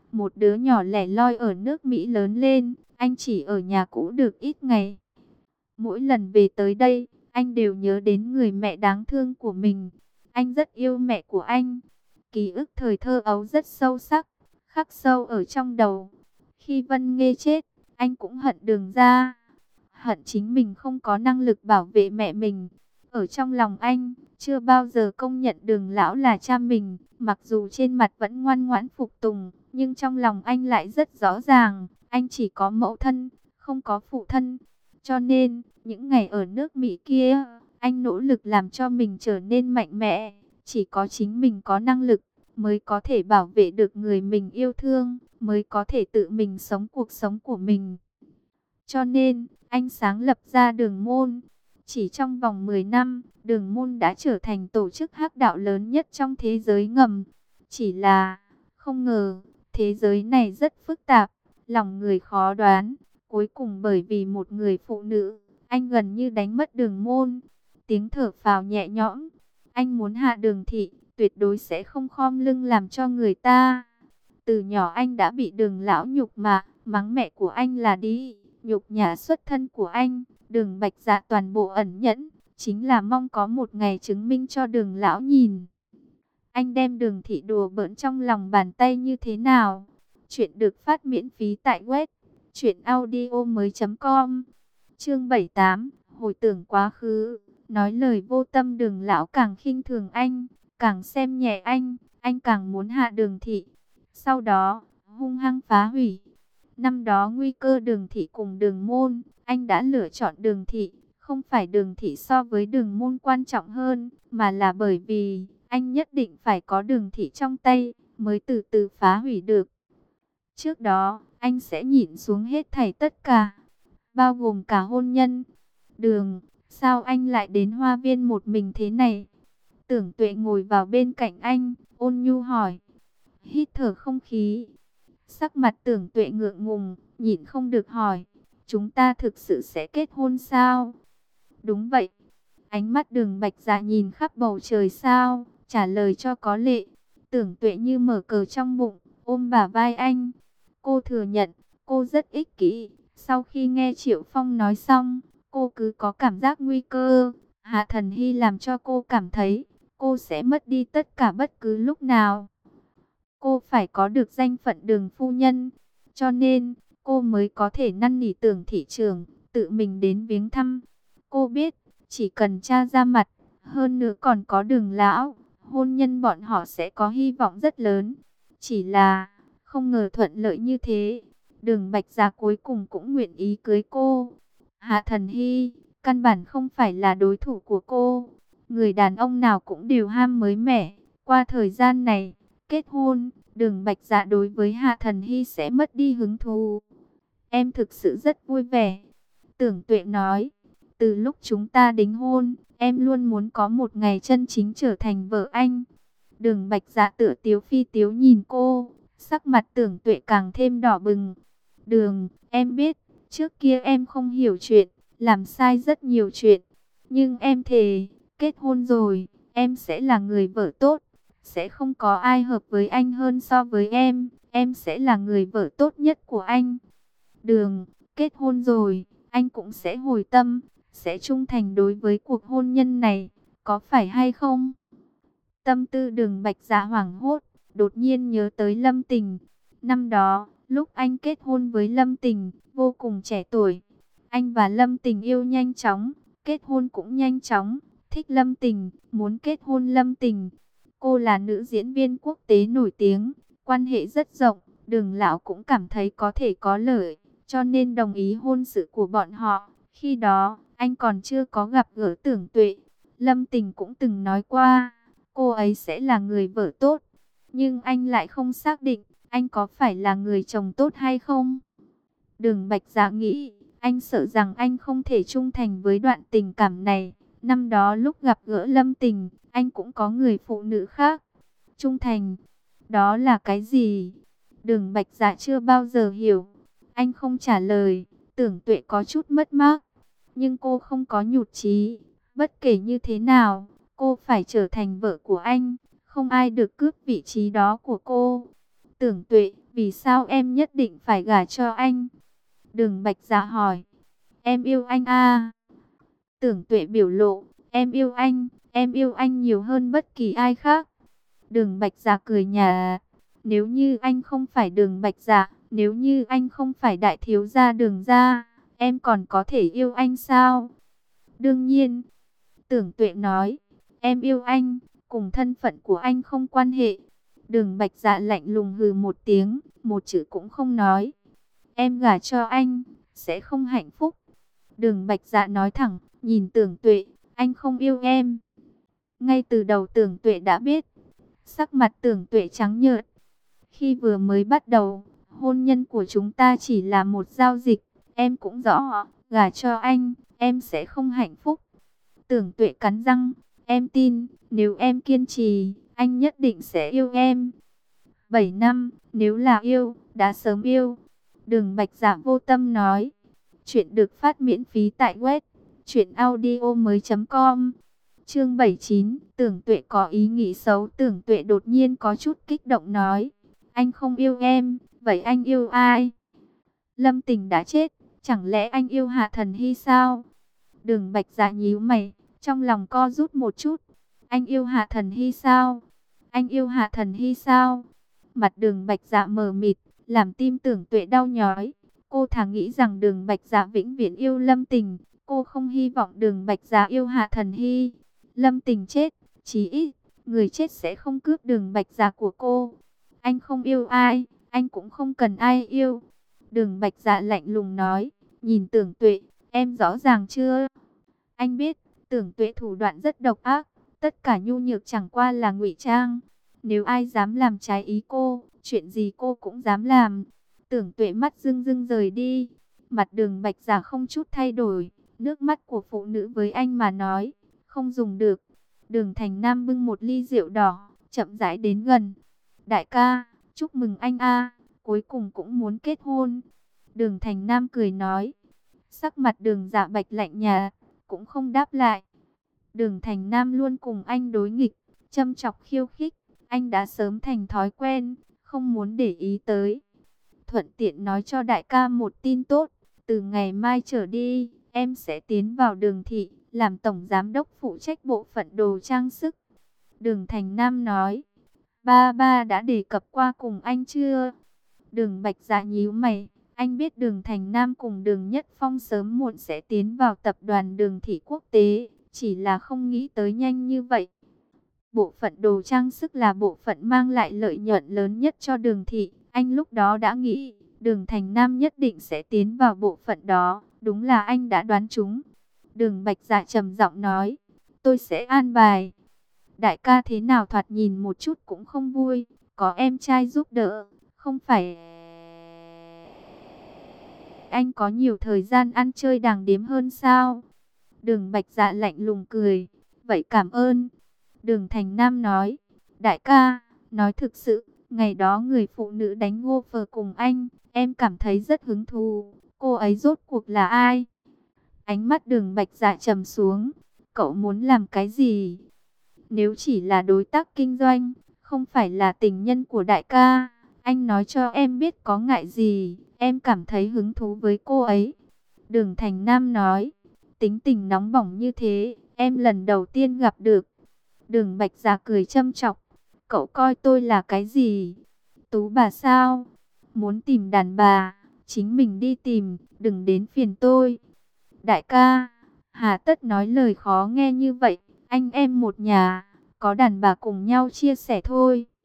một đứa nhỏ lẻ loi ở nước Mỹ lớn lên, anh chỉ ở nhà cũ được ít ngày. Mỗi lần về tới đây, anh đều nhớ đến người mẹ đáng thương của mình. Anh rất yêu mẹ của anh. Ký ức thời thơ ấu rất sâu sắc, khắc sâu ở trong đầu. Khi Vân Nghê chết, anh cũng hận Đường Gia. Hận chính mình không có năng lực bảo vệ mẹ mình. Ở trong lòng anh, chưa bao giờ công nhận Đường lão là cha mình. Mặc dù trên mặt vẫn ngoan ngoãn phục tùng, nhưng trong lòng anh lại rất rõ ràng. Anh chỉ có mẫu thân, không có phụ thân. Cho nên, những ngày ở nước Mỹ kia, anh nỗ lực làm cho mình trở nên mạnh mẽ. Chỉ có chính mình có năng lực, mới có thể bảo vệ được người mình yêu thương, mới có thể tự mình sống cuộc sống của mình. Cho nên, anh sáng lập ra Đường Môn. Chỉ trong vòng 10 năm, Đường Môn đã trở thành tổ chức hắc đạo lớn nhất trong thế giới ngầm. Chỉ là, không ngờ, thế giới này rất phức tạp, lòng người khó đoán. Cuối cùng bởi vì một người phụ nữ, anh gần như đánh mất Đường Môn. Tiếng thở phào nhẹ nhõm, anh muốn hạ Đường thị, tuyệt đối sẽ không khom lưng làm cho người ta. Từ nhỏ anh đã bị Đường lão nhục mạ, mắng mẹ của anh là đi, nhục nhã xuất thân của anh. Đường Bạch Dạ toàn bộ ẩn nhẫn, chính là mong có một ngày chứng minh cho Đường lão nhìn. Anh đem Đường thị đùa bỡn trong lòng bàn tay như thế nào? Chuyện được phát miễn phí tại web truyệnaudiomoi.com. Chương 78, hồi tưởng quá khứ. Nói lời vô tâm, Đường lão càng khinh thường anh, càng xem nhẹ anh càng muốn hạ Đường thị. Sau đó, hung hăng phá hủy. Năm đó nguy cơ Đường thị cùng Đường Môn, anh đã lựa chọn Đường thị. Không phải Đường thị so với Đường Môn quan trọng hơn, mà là bởi vì anh nhất định phải có Đường thị trong tay, mới từ từ phá hủy được. Trước đó, anh sẽ nhìn xuống hết thảy tất cả, bao gồm cả hôn nhân. Đường, sao anh lại đến Hoa Viên một mình thế này? Tưởng Tuệ ngồi vào bên cạnh anh, ôn nhu hỏi. Hít thở không khí. Sắc mặt Tưởng Tuệ ngượng ngùng, nhịn không được hỏi. Chúng ta thực sự sẽ kết hôn sao? Đúng vậy. Ánh mắt Đường Bạch Dạ nhìn khắp bầu trời sao, trả lời cho có lệ. Tưởng Tuệ như mở cờ trong bụng, ôm bả vai anh. Cô thừa nhận, cô rất ích kỷ. Sau khi nghe Triệu Phong nói xong, cô cứ có cảm giác nguy cơ. Hạ Thần Hy làm cho cô cảm thấy cô sẽ mất đi tất cả bất cứ lúc nào. Cô phải có được danh phận Đường phu nhân, cho nên cô mới có thể năn nỉ Tưởng thị trưởng tự mình đến viếng thăm. Cô biết, chỉ cần cha ra mặt, hơn nữa còn có Đường lão, hôn nhân bọn họ sẽ có hy vọng rất lớn. Chỉ là không ngờ thuận lợi như thế, Đường Bạch Dạ cuối cùng cũng nguyện ý cưới cô. Hạ Thần Hy căn bản không phải là đối thủ của cô. Người đàn ông nào cũng đều ham mới mẻ. Qua thời gian này, kết hôn, Đường Bạch Dạ đối với Hạ Thần Hy sẽ mất đi hứng thú. Em thực sự rất vui vẻ. Tưởng Tuệ nói, từ lúc chúng ta đính hôn, em luôn muốn có một ngày chân chính trở thành vợ anh. Đường Bạch Dạ tựa tiếu phi tiếu nhìn cô, sắc mặt Tưởng Tuệ càng thêm đỏ bừng. Đường, em biết, trước kia em không hiểu chuyện, làm sai rất nhiều chuyện. Nhưng em thề, kết hôn rồi, em sẽ là người vợ tốt. Sẽ không có ai hợp với anh hơn so với em sẽ là người vợ tốt nhất của anh. Đường, kết hôn rồi, anh cũng sẽ hồi tâm, sẽ trung thành đối với cuộc hôn nhân này, có phải hay không? Tâm tư Đường Bạch Dạ hoảng hốt, đột nhiên nhớ tới Lâm Tình. Năm đó, lúc anh kết hôn với Lâm Tình, vô cùng trẻ tuổi. Anh và Lâm Tình yêu nhanh chóng, kết hôn cũng nhanh chóng. Thích Lâm Tình, muốn kết hôn Lâm Tình. Cô là nữ diễn viên quốc tế nổi tiếng, quan hệ rất rộng. Đường lão cũng cảm thấy có thể có lợi, cho nên đồng ý hôn sự của bọn họ. Khi đó, anh còn chưa có gặp gỡ Tưởng Tuệ. Lâm Tình cũng từng nói qua, cô ấy sẽ là người vợ tốt. Nhưng anh lại không xác định, anh có phải là người chồng tốt hay không? Đường Bạch Dạ nghĩ, anh sợ rằng anh không thể trung thành với đoạn tình cảm này. Năm đó lúc gặp gỡ Lâm Tình, anh cũng có người phụ nữ khác. Trung thành, đó là cái gì? Đường Bạch Dạ chưa bao giờ hiểu. Anh không trả lời, Tưởng Tuệ có chút mất mát. Nhưng cô không có nhụt chí. Bất kể như thế nào, cô phải trở thành vợ của anh. Không ai được cướp vị trí đó của cô. Tưởng Tuệ, vì sao em nhất định phải gả cho anh? Đường Bạch Dạ hỏi. Em yêu anh à? Tưởng Tuệ biểu lộ, em yêu anh nhiều hơn bất kỳ ai khác. Đường Bạch Dạ cười nhạt, nếu như anh không phải Đường Bạch Dạ, nếu như anh không phải đại thiếu gia Đường gia, em còn có thể yêu anh sao? Đương nhiên, Tưởng Tuệ nói, em yêu anh, cùng thân phận của anh không quan hệ. Đường Bạch Dạ lạnh lùng hừ một tiếng, một chữ cũng không nói. Em gả cho anh, sẽ không hạnh phúc. Đường Bạch Dạ nói thẳng, nhìn Tưởng Tuệ, anh không yêu em. Ngay từ đầu Tưởng Tuệ đã biết, sắc mặt Tưởng Tuệ trắng nhợt. Khi vừa mới bắt đầu, hôn nhân của chúng ta chỉ là một giao dịch, em cũng rõ, gả cho anh, em sẽ không hạnh phúc. Tưởng Tuệ cắn răng, em tin, nếu em kiên trì, anh nhất định sẽ yêu em. 7 năm, nếu là yêu, đã sớm yêu. Đường Bạch Dạ vô tâm nói. Chuyện được phát miễn phí tại web truyệnaudiomoi.com. Chương 79, Tưởng Tuệ có ý nghĩ xấu. Tưởng Tuệ đột nhiên có chút kích động nói, anh không yêu em, vậy anh yêu ai? Lâm Tình đã chết, chẳng lẽ anh yêu Hạ Thần Hy sao? Đường Bạch Dạ nhíu mày, trong lòng co rút một chút. Anh yêu Hạ Thần Hy sao? Anh yêu Hạ Thần Hy sao? Mặt Đường Bạch Dạ mờ mịt, làm tim Tưởng Tuệ đau nhói. Cô thà nghĩ rằng Đường Bạch Dạ vĩnh viễn yêu Lâm Tình, cô không hy vọng Đường Bạch Dạ yêu Hạ Thần Hy. Lâm Tình chết, chí ít người chết sẽ không cướp Đường Bạch Dạ của cô. Anh không yêu ai, anh cũng không cần ai yêu. Đường Bạch Dạ lạnh lùng nói, nhìn Tưởng Tuệ, em rõ ràng chưa? Anh biết, Tưởng Tuệ thủ đoạn rất độc ác, tất cả nhu nhược chẳng qua là ngụy trang. Nếu ai dám làm trái ý cô, chuyện gì cô cũng dám làm. Tưởng Tuệ mắt rưng rưng rời đi, mặt Đường Bạch Dạ không chút thay đổi. Nước mắt của phụ nữ với anh mà nói, không dùng được. Đường Thành Nam bưng một ly rượu đỏ, chậm rãi đến gần. Đại ca, chúc mừng anh a, cuối cùng cũng muốn kết hôn. Đường Thành Nam cười nói. Sắc mặt Đường Dạ Bạch lạnh nhạt, cũng không đáp lại. Đường Thành Nam luôn cùng anh đối nghịch, châm chọc khiêu khích, anh đã sớm thành thói quen, không muốn để ý tới. Thuận tiện nói cho đại ca một tin tốt, từ ngày mai trở đi, em sẽ tiến vào Đường thị, làm tổng giám đốc phụ trách bộ phận đồ trang sức. Đường Thành Nam nói, ba đã đề cập qua cùng anh chưa? Đường Bạch Dạ nhíu mày, anh biết Đường Thành Nam cùng Đường Nhất Phong sớm muộn sẽ tiến vào tập đoàn Đường thị quốc tế, chỉ là không nghĩ tới nhanh như vậy. Bộ phận đồ trang sức là bộ phận mang lại lợi nhuận lớn nhất cho Đường thị, anh lúc đó đã nghĩ Đường Thành Nam nhất định sẽ tiến vào bộ phận đó, đúng là anh đã đoán trúng. Đường Bạch Dạ trầm giọng nói, tôi sẽ an bài. Đại ca thế nào thoạt nhìn một chút cũng không vui, có em trai giúp đỡ, không phải anh có nhiều thời gian ăn chơi đàng điếm hơn sao? Đường Bạch Dạ lạnh lùng cười, vậy cảm ơn. Đường Thành Nam nói, đại ca, nói thực sự, ngày đó người phụ nữ đánh ngô phờ cùng anh, em cảm thấy rất hứng thú, cô ấy rốt cuộc là ai? Ánh mắt Đường Bạch Dạ trầm xuống, cậu muốn làm cái gì? Nếu chỉ là đối tác kinh doanh, không phải là tình nhân của đại ca, anh nói cho em biết có ngại gì, em cảm thấy hứng thú với cô ấy. Đường Thành Nam nói, tính tình nóng bỏng như thế, em lần đầu tiên gặp được. Đường Bạch Dạ cười châm chọc, cậu coi tôi là cái gì? Tú bà sao? Muốn tìm đàn bà, chính mình đi tìm, đừng đến phiền tôi. Đại ca, hà tất nói lời khó nghe như vậy, anh em một nhà, có đàn bà cùng nhau chia sẻ thôi.